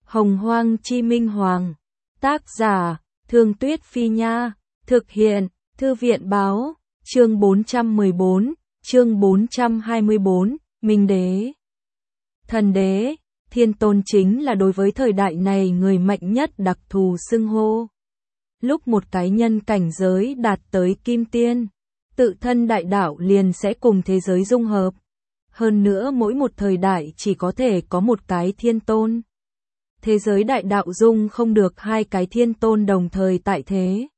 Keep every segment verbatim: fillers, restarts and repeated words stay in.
Hồng Hoang Chi Minh Hoàng. Tác giả, Thương Tuyết Phi Nha. Thực hiện, Thư viện Báo. Chương bốn trăm mười bốn, chương bốn trăm hai mươi bốn, Minh Đế. Thần đế, Thiên Tôn chính là đối với thời đại này người mạnh nhất đặc thù xưng hô. Lúc một cái nhân cảnh giới đạt tới Kim Tiên, tự thân đại đạo liền sẽ cùng thế giới dung hợp. Hơn nữa mỗi một thời đại chỉ có thể có một cái Thiên Tôn. Thế giới đại đạo dung không được hai cái Thiên Tôn đồng thời tại thế.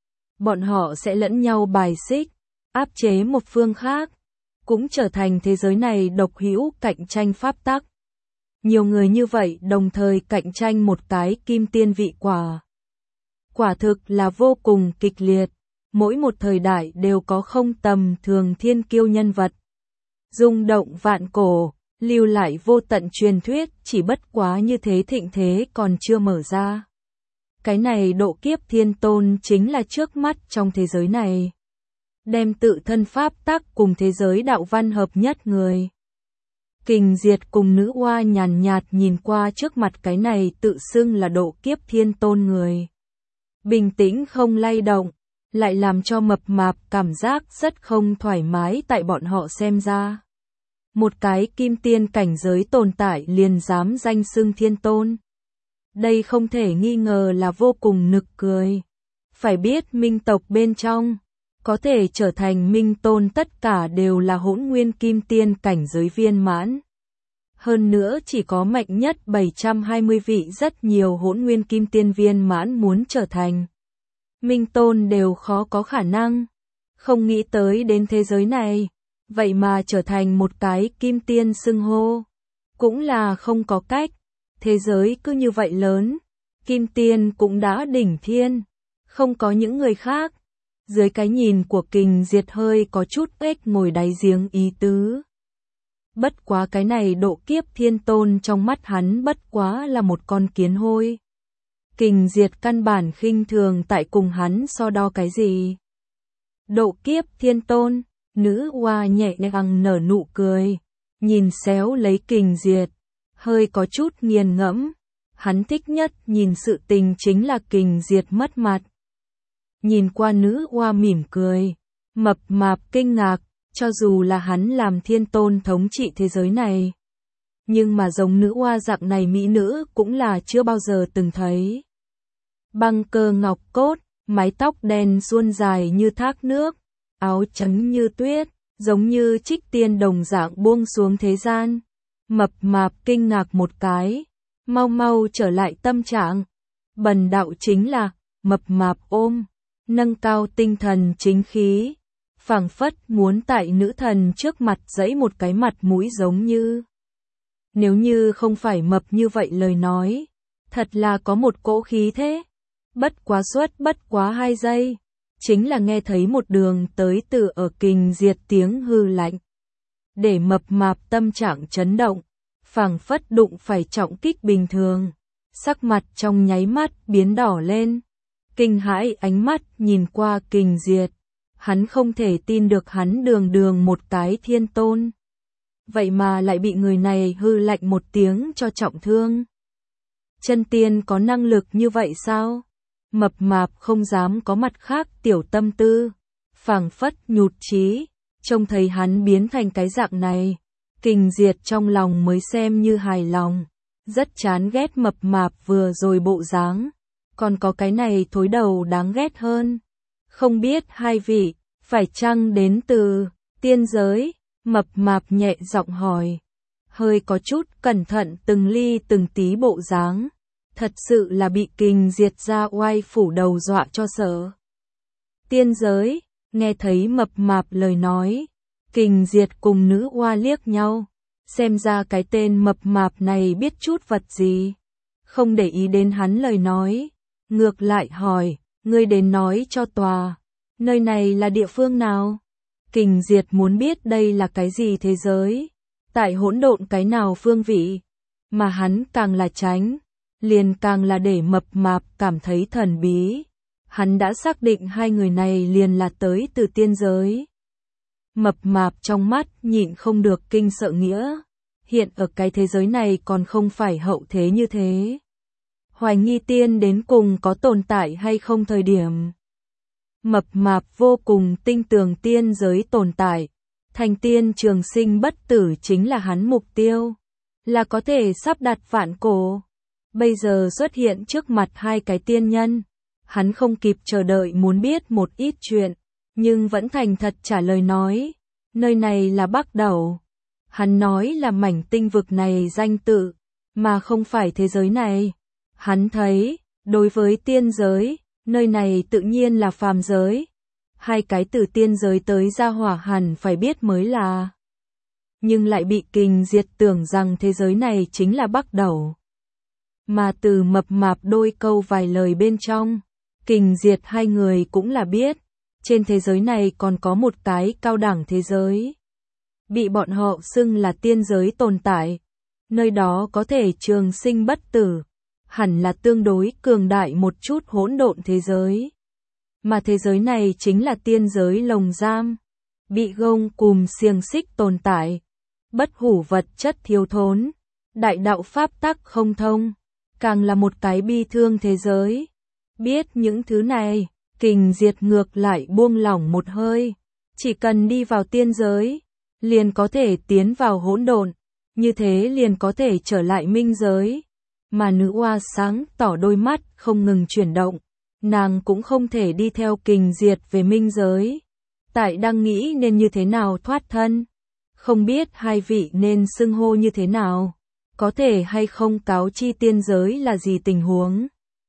Bọn họ sẽ lẫn nhau bài xích, áp chế một phương khác, cũng trở thành thế giới này độc hữu cạnh tranh pháp tắc. Nhiều người như vậy đồng thời cạnh tranh một cái Kim Tiên vị quả. Quả thực là vô cùng kịch liệt, mỗi một thời đại đều có không tầm thường thiên kiêu nhân vật. Rung động vạn cổ, lưu lại vô tận truyền thuyết, chỉ bất quá như thế thịnh thế còn chưa mở ra. Cái này độ kiếp Thiên Tôn chính là trước mắt trong thế giới này. Đem tự thân pháp tắc cùng thế giới đạo văn hợp nhất người. Kình Diệt cùng nữ oa nhàn nhạt nhìn qua trước mặt cái này tự xưng là độ kiếp Thiên Tôn người. Bình tĩnh không lay động, lại làm cho mập mạp cảm giác rất không thoải mái tại bọn họ xem ra. Một cái Kim Tiên cảnh giới tồn tại liền dám danh xưng Thiên Tôn. Đây không thể nghi ngờ là vô cùng nực cười. Phải biết Minh tộc bên trong, có thể trở thành Minh Tôn tất cả đều là hỗn nguyên Kim Tiên cảnh giới viên mãn. Hơn nữa chỉ có mạnh nhất bảy trăm hai mươi vị, rất nhiều hỗn nguyên Kim Tiên viên mãn muốn trở thành Minh Tôn đều khó có khả năng. Không nghĩ tới đến thế giới này, vậy mà trở thành một cái Kim Tiên xưng hô. Cũng là không có cách, thế giới cứ như vậy lớn, Kim Tiên cũng đã đỉnh thiên, không có những người khác. Dưới cái nhìn của Kình Diệt hơi có chút ếch ngồi đáy giếng ý tứ. Bất quá cái này độ kiếp Thiên Tôn trong mắt hắn bất quá là một con kiến hôi. Kình Diệt căn bản khinh thường tại cùng hắn so đo cái gì. Độ kiếp Thiên Tôn, nữ oa nhẹ nhàng nở nụ cười, nhìn xéo lấy Kình Diệt, hơi có chút nghiền ngẫm. Hắn thích nhất nhìn sự tình chính là Kình Diệt mất mặt. Nhìn qua nữ oa mỉm cười, mập mạp kinh ngạc, cho dù là hắn làm Thiên Tôn thống trị thế giới này. Nhưng mà giống nữ oa dạng này mỹ nữ cũng là chưa bao giờ từng thấy. Băng cơ ngọc cốt, mái tóc đen suôn dài như thác nước, áo trắng như tuyết, giống như trích tiên đồng dạng buông xuống thế gian. Mập mạp kinh ngạc một cái, mau mau trở lại tâm trạng. Bần đạo chính là mập mạp ôm, nâng cao tinh thần chính khí, phảng phất muốn tại nữ thần trước mặt giãy một cái mặt mũi giống như. Nếu như không phải mập như vậy lời nói, thật là có một cỗ khí thế. Bất quá suốt bất quá hai giây, chính là nghe thấy một đường tới từ ở Kình Diệt tiếng hư lạnh. Để mập mạp tâm trạng chấn động, phảng phất đụng phải trọng kích bình thường. Sắc mặt trong nháy mắt biến đỏ lên. Kinh hãi ánh mắt nhìn qua Kình Diệt. Hắn không thể tin được hắn đường đường một cái Thiên Tôn. Vậy mà lại bị người này hư lạnh một tiếng cho trọng thương. Chân tiên có năng lực như vậy sao? Mập mạp không dám có mặt khác tiểu tâm tư. Phảng phất nhụt chí, trông thấy hắn biến thành cái dạng này. Kình Diệt trong lòng mới xem như hài lòng. Rất chán ghét mập mạp vừa rồi bộ dáng. Còn có cái này thối đầu đáng ghét hơn. Không biết hai vị, phải chăng đến từ tiên giới? Mập mạp nhẹ giọng hỏi. Hơi có chút cẩn thận từng ly từng tí bộ dáng. Thật sự là bị Kình Diệt ra oai phủ đầu dọa cho sợ. Tiên giới, nghe thấy mập mạp lời nói. Kình Diệt cùng nữ oa liếc nhau. Xem ra cái tên mập mạp này biết chút vật gì. Không để ý đến hắn lời nói. Ngược lại hỏi, ngươi đến nói cho tòa. Nơi này là địa phương nào? Kình Diệt muốn biết đây là cái gì thế giới. Tại hỗn độn cái nào phương vị. Mà hắn càng là tránh, liền càng là để mập mạp cảm thấy thần bí. Hắn đã xác định hai người này liền là tới từ tiên giới. Mập mạp trong mắt nhịn không được kinh sợ nghĩa. Hiện ở cái thế giới này còn không phải hậu thế như thế. hoài nghi tiên đến cùng có tồn tại hay không thời điểm. Mập mạp vô cùng tin tưởng tiên giới tồn tại, thành tiên trường sinh bất tử chính là hắn mục tiêu, là có thể sắp đặt vạn cổ. Bây giờ xuất hiện trước mặt hai cái tiên nhân, hắn không kịp chờ đợi muốn biết một ít chuyện, nhưng vẫn thành thật trả lời nói, nơi này là Bắc Đẩu. Hắn nói là mảnh tinh vực này danh tự, mà không phải thế giới này. Hắn thấy, đối với tiên giới, nơi này tự nhiên là phàm giới. Hai cái từ tiên giới tới gia hỏa hẳn phải biết mới là. Nhưng lại bị Kình Diệt tưởng rằng thế giới này chính là Bắc Đẩu. Mà từ mập mạp đôi câu vài lời bên trong, Kình Diệt hai người cũng là biết, trên thế giới này còn có một cái cao đẳng thế giới. Bị bọn họ xưng là tiên giới tồn tại, nơi đó có thể trường sinh bất tử, hẳn là tương đối cường đại một chút hỗn độn thế giới. Mà thế giới này chính là tiên giới lồng giam, bị gông cùm xiềng xích tồn tại, bất hủ vật chất thiếu thốn, đại đạo pháp tắc không thông, càng là một cái bi thương thế giới. Biết những thứ này, Kình Diệt ngược lại buông lỏng một hơi, chỉ cần đi vào tiên giới, liền có thể tiến vào hỗn độn, như thế liền có thể trở lại minh giới. Mà nữ oa sáng tỏ đôi mắt không ngừng chuyển động, nàng cũng không thể đi theo Kình Diệt về minh giới. Tại đang nghĩ nên như thế nào thoát thân, không biết hai vị nên xưng hô như thế nào, có thể hay không cáo chi tiên giới là gì tình huống,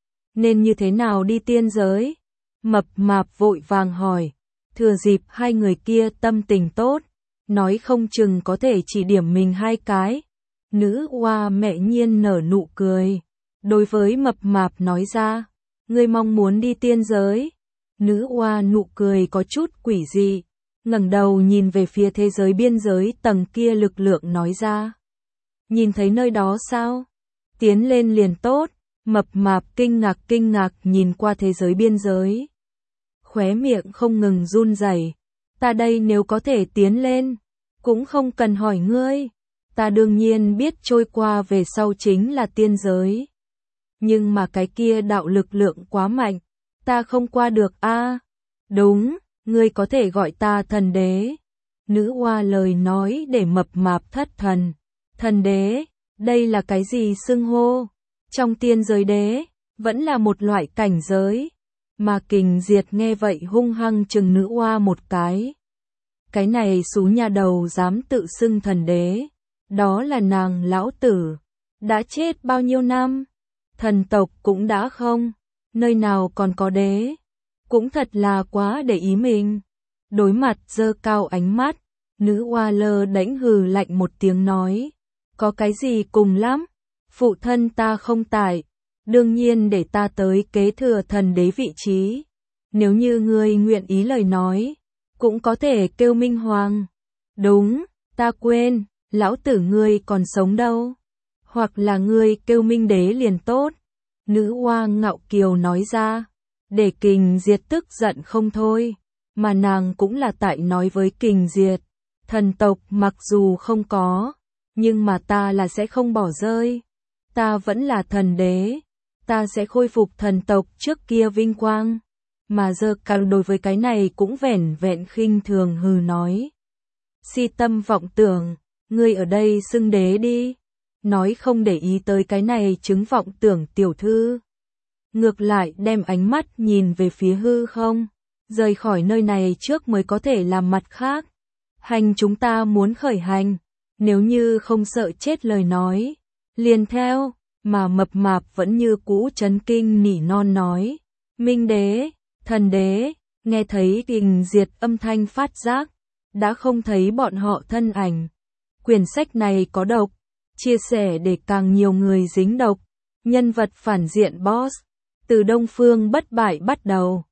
nên như thế nào đi tiên giới. Mập mạp vội vàng hỏi, thừa dịp hai người kia tâm tình tốt, nói không chừng có thể chỉ điểm mình hai cái. Nữ oa mẹ nhiên nở nụ cười, đối với mập mạp nói ra, ngươi mong muốn đi tiên giới. Nữ oa nụ cười có chút quỷ dị, ngẩng đầu nhìn về phía thế giới biên giới tầng kia lực lượng nói ra. Nhìn thấy nơi đó sao? Tiến lên liền tốt. Mập mạp kinh ngạc kinh ngạc nhìn qua thế giới biên giới. Khóe miệng không ngừng run rẩy. Ta đây nếu có thể tiến lên, cũng không cần hỏi ngươi. Ta đương nhiên biết trôi qua về sau chính là tiên giới. Nhưng mà cái kia đạo lực lượng quá mạnh, ta không qua được a. À, đúng, ngươi có thể gọi ta thần đế. Nữ oa lời nói để mập mạp thất thần. Thần đế, đây là cái gì xưng hô? Trong tiên giới đế, vẫn là một loại cảnh giới. Mà Kình Diệt nghe vậy hung hăng chừng nữ oa một cái. Cái này xú nhà đầu dám tự xưng thần đế. Đó là nàng lão tử. Đã chết bao nhiêu năm? Thần tộc cũng đã không. Nơi nào còn có đế? Cũng thật là quá để ý mình. Đối mặt giơ cao ánh mắt, nữ oa lơ đễnh hừ lạnh một tiếng nói. Có cái gì cùng lắm? Phụ thân ta không tại, đương nhiên để ta tới kế thừa thần đế vị trí. Nếu như ngươi nguyện ý lời nói, cũng có thể kêu Minh Hoàng. Đúng, ta quên, lão tử ngươi còn sống đâu. Hoặc là ngươi kêu Minh Đế liền tốt. Nữ oa ngạo kiều nói ra, để Kình Diệt tức giận không thôi. Mà nàng cũng là tại nói với Kình Diệt, thần tộc mặc dù không có, nhưng mà ta là sẽ không bỏ rơi. Ta vẫn là thần đế, ta sẽ khôi phục thần tộc trước kia vinh quang. Mà giờ càng đối với cái này cũng vẻn vẹn khinh thường hừ nói. Si tâm vọng tưởng, ngươi ở đây xưng đế đi. Nói không để ý tới cái này chứng vọng tưởng tiểu thư. Ngược lại đem ánh mắt nhìn về phía hư không. Rời khỏi nơi này trước mới có thể làm mặt khác. Hành chúng ta muốn khởi hành. Nếu như không sợ chết lời nói. Liền theo, mà mập mạp vẫn như cũ chấn kinh nỉ non nói. Minh đế, thần đế, nghe thấy Kình Diệt âm thanh phát giác. Đã không thấy bọn họ thân ảnh. Quyển sách này có độc. Chia sẻ để càng nhiều người dính độc. Nhân vật phản diện boss. Từ Đông Phương bất bại bắt đầu.